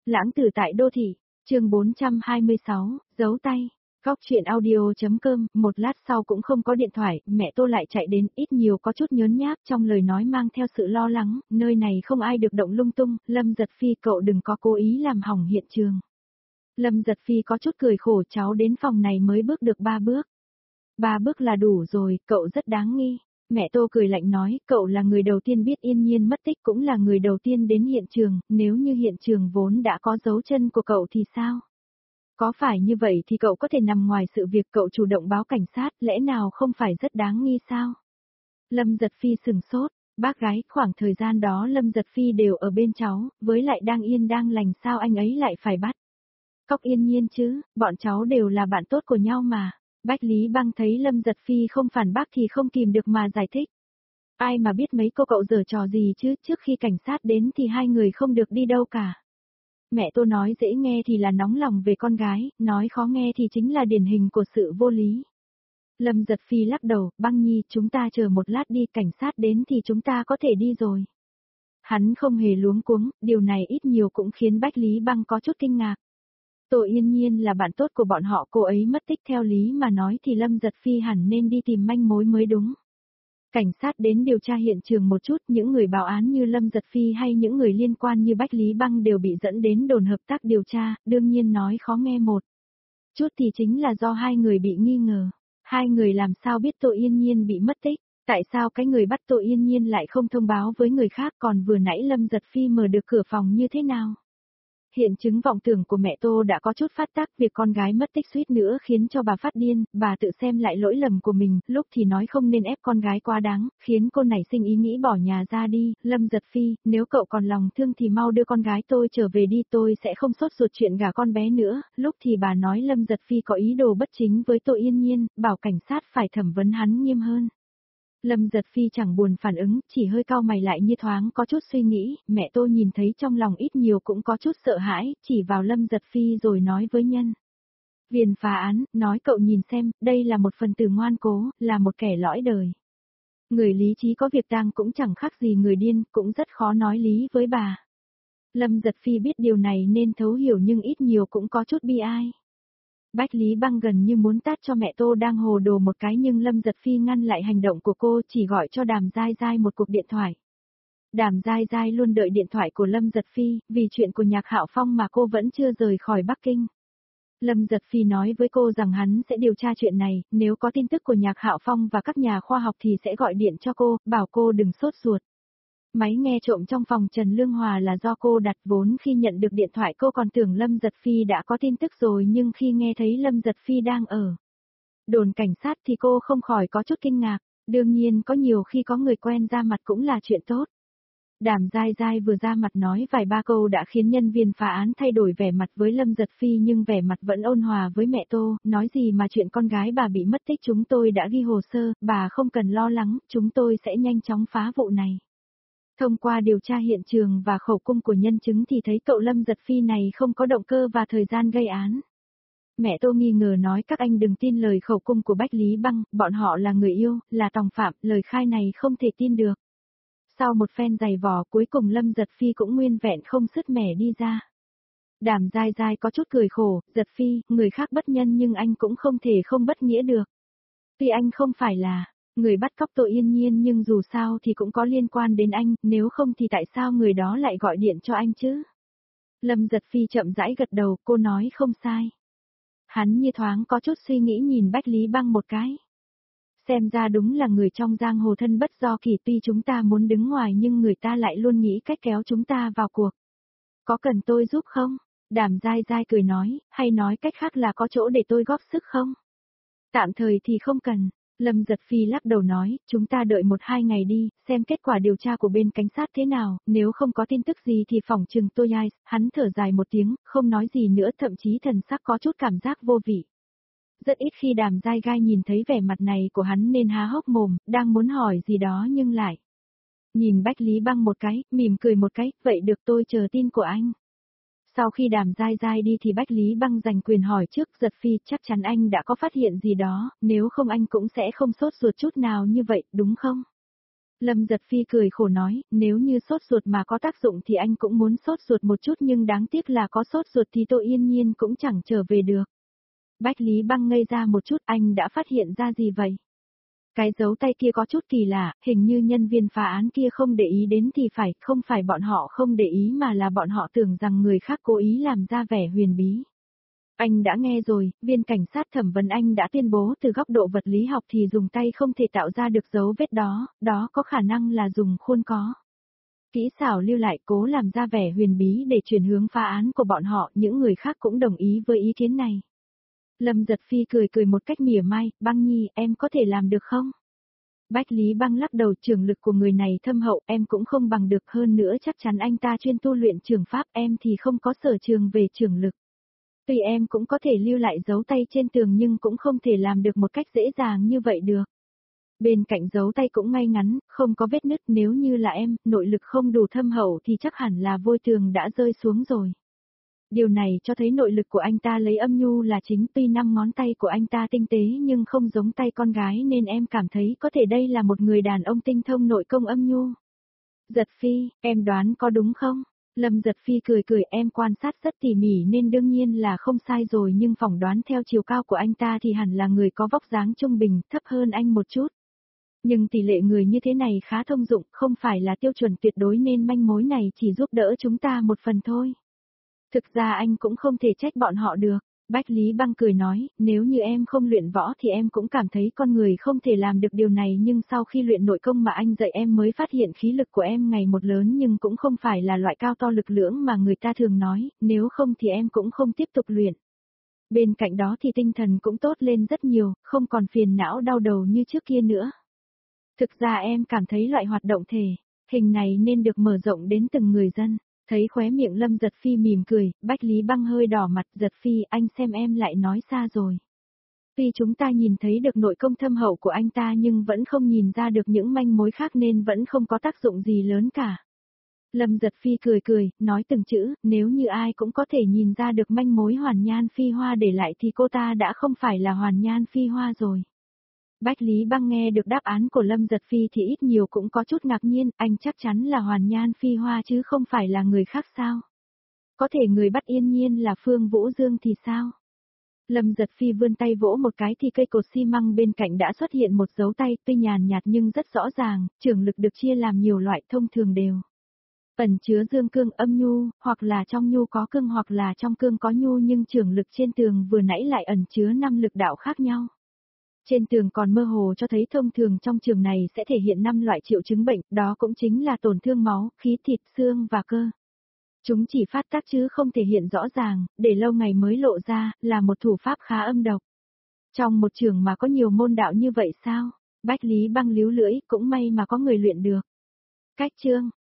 Lãng tử tại đô thị, chương 426, giấu tay. Góc chuyện audio.com, một lát sau cũng không có điện thoại, mẹ Tô lại chạy đến, ít nhiều có chút nhớn nhác trong lời nói mang theo sự lo lắng, nơi này không ai được động lung tung, Lâm Giật Phi cậu đừng có cố ý làm hỏng hiện trường. Lâm Giật Phi có chút cười khổ, cháu đến phòng này mới bước được 3 bước. 3 bước là đủ rồi, cậu rất đáng nghi. Mẹ Tô cười lạnh nói, cậu là người đầu tiên biết Yên Nhiên mất tích, cũng là người đầu tiên đến hiện trường, nếu như hiện trường vốn đã có dấu chân của cậu thì sao? Có phải như vậy thì cậu có thể nằm ngoài sự việc cậu chủ động báo cảnh sát, lẽ nào không phải rất đáng nghi sao? Lâm Giật Phi sừng sốt, bác gái, khoảng thời gian đó Lâm Giật Phi đều ở bên cháu, với lại đang yên đang lành sao anh ấy lại phải bắt? Cóc Yên Nhiên chứ, bọn cháu đều là bạn tốt của nhau mà. Bách Lý Băng thấy Lâm Giật Phi không phản bác thì không kìm được mà giải thích. Ai mà biết mấy cô cậu giở trò gì chứ, trước khi cảnh sát đến thì hai người không được đi đâu cả. Mẹ Tô nói dễ nghe thì là nóng lòng về con gái, nói khó nghe thì chính là điển hình của sự vô lý. Lâm Giật Phi lắc đầu, Băng Nhi, chúng ta chờ một lát đi, cảnh sát đến thì chúng ta có thể đi rồi. Hắn không hề luống cuống, điều này ít nhiều cũng khiến Bách Lý Băng có chút kinh ngạc. Tô Yên Nhiên là bạn tốt của bọn họ, cô ấy mất tích theo lý mà nói thì Lâm Giật Phi hẳn nên đi tìm manh mối mới đúng. Cảnh sát đến điều tra hiện trường một chút, những người báo án như Lâm Giật Phi hay những người liên quan như Bách Lý Băng đều bị dẫn đến đồn hợp tác điều tra, đương nhiên nói khó nghe một chút thì chính là do hai người bị nghi ngờ. Hai người làm sao biết Tô Yên Nhiên bị mất tích, tại sao cái người bắt Tô Yên Nhiên lại không thông báo với người khác, còn vừa nãy Lâm Giật Phi mở được cửa phòng như thế nào? Hiện chứng vọng tưởng của mẹ Tô đã có chút phát tác, việc con gái mất tích suýt nữa khiến cho bà phát điên, bà tự xem lại lỗi lầm của mình, lúc thì nói không nên ép con gái quá đáng, khiến cô nảy sinh ý nghĩ bỏ nhà ra đi. Lâm Giật Phi, nếu cậu còn lòng thương thì mau đưa con gái tôi trở về đi, tôi sẽ không sốt ruột chuyện gả con bé nữa. Lúc thì bà nói Lâm Giật Phi có ý đồ bất chính với Tô Yên Nhiên, bảo cảnh sát phải thẩm vấn hắn nghiêm hơn. Lâm Giật Phi chẳng buồn phản ứng, chỉ hơi cau mày lại như thoáng có chút suy nghĩ, mẹ Tô nhìn thấy trong lòng ít nhiều cũng có chút sợ hãi, chỉ vào Lâm Giật Phi rồi nói với nhân viên phá án, nói cậu nhìn xem, đây là một phần tử ngoan cố, là một kẻ lõi đời. Người lý trí có việc tang cũng chẳng khác gì người điên, cũng rất khó nói lý với bà. Lâm Giật Phi biết điều này nên thấu hiểu nhưng ít nhiều cũng có chút bi ai. Bách Lý Băng gần như muốn tát cho mẹ Tô đang hồ đồ một cái nhưng Lâm Giật Phi ngăn lại hành động của cô, chỉ gọi cho Đàm Giai Giai một cuộc điện thoại. Đàm Giai Giai luôn đợi điện thoại của Lâm Giật Phi, vì chuyện của Nhạc Hạo Phong mà cô vẫn chưa rời khỏi Bắc Kinh. Lâm Giật Phi nói với cô rằng hắn sẽ điều tra chuyện này, nếu có tin tức của Nhạc Hạo Phong và các nhà khoa học thì sẽ gọi điện cho cô, bảo cô đừng sốt ruột. Máy nghe trộm trong phòng Trần Lương Hòa là do cô đặt, vốn khi nhận được điện thoại cô còn tưởng Lâm Giật Phi đã có tin tức rồi, nhưng khi nghe thấy Lâm Giật Phi đang ở đồn cảnh sát thì cô không khỏi có chút kinh ngạc, đương nhiên có nhiều khi có người quen ra mặt cũng là chuyện tốt. Đàm Giai Giai vừa ra mặt nói vài ba câu đã khiến nhân viên phá án thay đổi vẻ mặt với Lâm Giật Phi nhưng vẻ mặt vẫn ôn hòa với mẹ Tô, nói gì mà chuyện con gái bà bị mất tích chúng tôi đã ghi hồ sơ, bà không cần lo lắng, chúng tôi sẽ nhanh chóng phá vụ này. Thông qua điều tra hiện trường và khẩu cung của nhân chứng thì thấy cậu Lâm Giật Phi này không có động cơ và thời gian gây án. Mẹ Tô nghi ngờ nói các anh đừng tin lời khẩu cung của Bách Lý Băng, bọn họ là người yêu, là tòng phạm, lời khai này không thể tin được. Sau một phen giày vò cuối cùng Lâm Giật Phi cũng nguyên vẹn không sứt mẻ đi ra. Đàm Giai Giai có chút cười khổ, Giật Phi, người khác bất nhân nhưng anh cũng không thể không bất nghĩa được. Tuy anh không phải là người bắt cóc Tô Yên Nhiên nhưng dù sao thì cũng có liên quan đến anh, nếu không thì tại sao người đó lại gọi điện cho anh chứ? Lâm Giật Phi chậm rãi gật đầu, cô nói không sai. Hắn như thoáng có chút suy nghĩ nhìn Bách Lý Băng một cái. Xem ra đúng là người trong giang hồ thân bất do kỳ, tuy chúng ta muốn đứng ngoài nhưng người ta lại luôn nghĩ cách kéo chúng ta vào cuộc. Có cần tôi giúp không? Đàm Giai Giai cười nói, hay nói cách khác là có chỗ để tôi góp sức không? Tạm thời thì không cần. Lâm Giật Phi lắc đầu nói, chúng ta đợi 1-2 ngày đi, xem kết quả điều tra của bên cảnh sát thế nào, nếu không có tin tức gì thì phỏng chừng tôi ai. Hắn thở dài một tiếng, không nói gì nữa, thậm chí thần sắc có chút cảm giác vô vị. Rất ít khi Đàm Giai Gai nhìn thấy vẻ mặt này của hắn nên há hốc mồm, đang muốn hỏi gì đó nhưng lại nhìn Bách Lý Băng một cái, mỉm cười một cái, vậy được tôi chờ tin của anh. Sau khi Đàm Giai Giai đi thì Bách Lý Băng giành quyền hỏi trước, Giật Phi, chắc chắn anh đã có phát hiện gì đó, nếu không anh cũng sẽ không sốt ruột chút nào như vậy, đúng không? Lâm Giật Phi cười khổ nói, nếu như sốt ruột mà có tác dụng thì anh cũng muốn sốt ruột một chút nhưng đáng tiếc là có sốt ruột thì Tô Yên Nhiên cũng chẳng trở về được. Bách Lý Băng ngây ra một chút, anh đã phát hiện ra gì vậy? Cái dấu tay kia có chút kỳ lạ, hình như nhân viên phá án kia không để ý đến thì phải, không phải bọn họ không để ý mà là bọn họ tưởng rằng người khác cố ý làm ra vẻ huyền bí. Anh đã nghe rồi, viên cảnh sát thẩm vấn anh đã tuyên bố từ góc độ vật lý học thì dùng tay không thể tạo ra được dấu vết đó, đó có khả năng là dùng khuôn có. Kỹ xảo lưu lại cố làm ra vẻ huyền bí để chuyển hướng phá án của bọn họ, những người khác cũng đồng ý với ý kiến này. Lâm Giật Phi cười cười một cách mỉa mai, Băng Nhi, em có thể làm được không? Bách Lý Băng lắc đầu, trường lực của người này thâm hậu, em cũng không bằng được, hơn nữa chắc chắn anh ta chuyên tu luyện trường pháp, em thì không có sở trường về trường lực. Tuy em cũng có thể lưu lại dấu tay trên tường nhưng cũng không thể làm được một cách dễ dàng như vậy được. Bên cạnh dấu tay cũng ngay ngắn, không có vết nứt, nếu như là em, nội lực không đủ thâm hậu thì chắc hẳn là vôi tường đã rơi xuống rồi. Điều này cho thấy nội lực của anh ta lấy âm nhu là chính, tuy 5 ngón tay của anh ta tinh tế nhưng không giống tay con gái nên em cảm thấy có thể đây là một người đàn ông tinh thông nội công âm nhu. Giật Phi, em đoán có đúng không? Lâm Giật Phi cười cười, em quan sát rất tỉ mỉ nên đương nhiên là không sai rồi, nhưng phỏng đoán theo chiều cao của anh ta thì hẳn là người có vóc dáng trung bình, thấp hơn anh một chút. Nhưng tỷ lệ người như thế này khá thông dụng, không phải là tiêu chuẩn tuyệt đối nên manh mối này chỉ giúp đỡ chúng ta một phần thôi. Thực ra anh cũng không thể trách bọn họ được. Bách Lý Băng cười nói, nếu như em không luyện võ thì em cũng cảm thấy con người không thể làm được điều này, nhưng sau khi luyện nội công mà anh dạy em mới phát hiện khí lực của em ngày một lớn, nhưng cũng không phải là loại cao to lực lưỡng mà người ta thường nói, nếu không thì em cũng không tiếp tục luyện. Bên cạnh đó thì tinh thần cũng tốt lên rất nhiều, không còn phiền não đau đầu như trước kia nữa. Thực ra em cảm thấy loại hoạt động thể hình này nên được mở rộng đến từng người dân. Thấy khóe miệng Lâm Giật Phi mỉm cười, Bách Lý Băng hơi đỏ mặt, Giật Phi, anh xem em lại nói xa rồi. Tuy chúng ta nhìn thấy được nội công thâm hậu của anh ta nhưng vẫn không nhìn ra được những manh mối khác nên vẫn không có tác dụng gì lớn cả. Lâm Giật Phi cười cười, nói từng chữ, nếu như ai cũng có thể nhìn ra được manh mối Hoàn Nhan Phi Hoa để lại thì cô ta đã không phải là Hoàn Nhan Phi Hoa rồi. Bách Lý Băng nghe được đáp án của Lâm Giật Phi thì ít nhiều cũng có chút ngạc nhiên, anh chắc chắn là Hoàn Nhan Phi Hoa chứ không phải là người khác sao? Có thể người bắt Yên Nhiên là Phương Vũ Dương thì sao? Lâm Giật Phi vươn tay vỗ một cái thì cây cột xi măng bên cạnh đã xuất hiện một dấu tay, tuy nhàn nhạt nhưng rất rõ ràng, trường lực được chia làm nhiều loại, thông thường đều ẩn chứa dương cương âm nhu, hoặc là trong nhu có cương hoặc là trong cương có nhu, nhưng trường lực trên tường vừa nãy lại ẩn chứa 5 lực đạo khác nhau. Trên tường còn mơ hồ cho thấy thông thường trong trường này sẽ thể hiện 5 loại triệu chứng bệnh, đó cũng chính là tổn thương máu, khí thịt, xương và cơ. Chúng chỉ phát tác chứ không thể hiện rõ ràng, để lâu ngày mới lộ ra, là một thủ pháp khá âm độc. Trong một trường mà có nhiều môn đạo như vậy sao? Bách Lý Băng líu lưỡi, cũng may mà có người luyện được. Cách chương